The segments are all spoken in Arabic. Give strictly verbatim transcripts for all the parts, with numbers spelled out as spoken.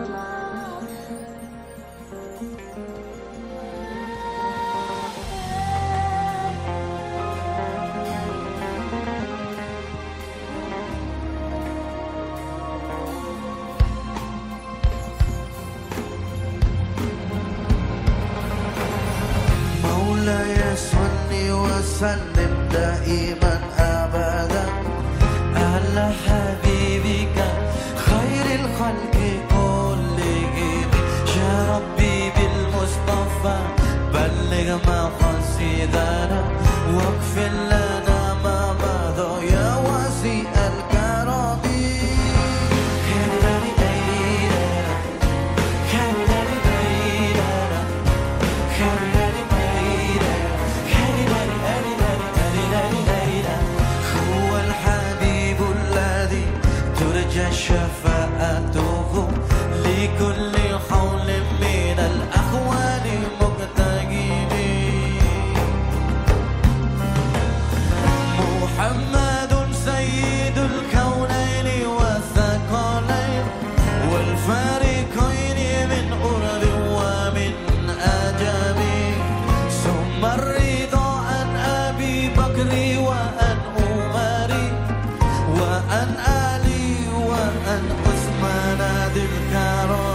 مولاي صل وسلم دائما أبدا على حبيبك خير الخلق كلهم. يا ربي بالمصطفى بلغ مقاصدنا واغفر لنا ما مضى يا واسع الكرم. هو الحبيب الذي ترجى شفاعته لكل حول من الأحوال مقتحم. محمد سيد الكونين والثقلين والفارقين من أرض ومن أجم. ثم الرضا عن أبي بكر وعن عمر وعن علي وعن عثمان ذي الكرم.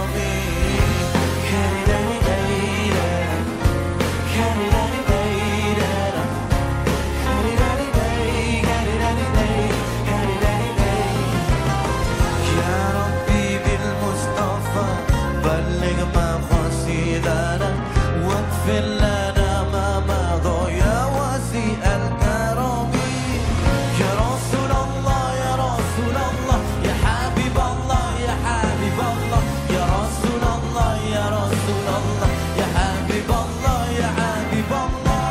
يا ربي بالمصطفى بلغ مقاصدنا واغفر لنا ما مضى يا واسع الكرم. يا رسول الله يا رسول الله يا حبيب الله يا حبيب الله يا رسول الله يا رسول الله يا حبيب الله يا حبيب الله.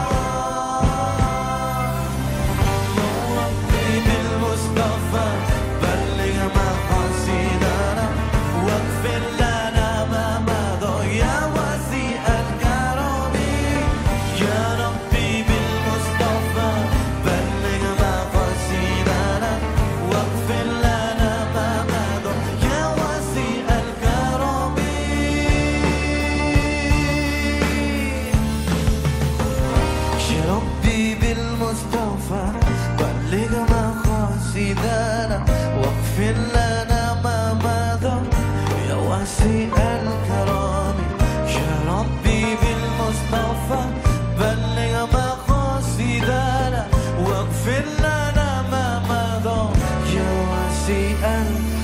يا ربي بالمصطفى بلغ مقاصدنا واغفر لنا ما مضى يا واسع الكرم. يا ربي بالمصطفى بلغ مقاصدنا واغفر لنا ما مضى يا واسع الكرم. يا ربي بالمصطفى بلغ مقاصدنا واغفر لنا ما مضى يا واسع الكرم. يا ربي بالمصطفى بلغ مقاصدنا واغفر لنا ما مضى يا واسع الكرم.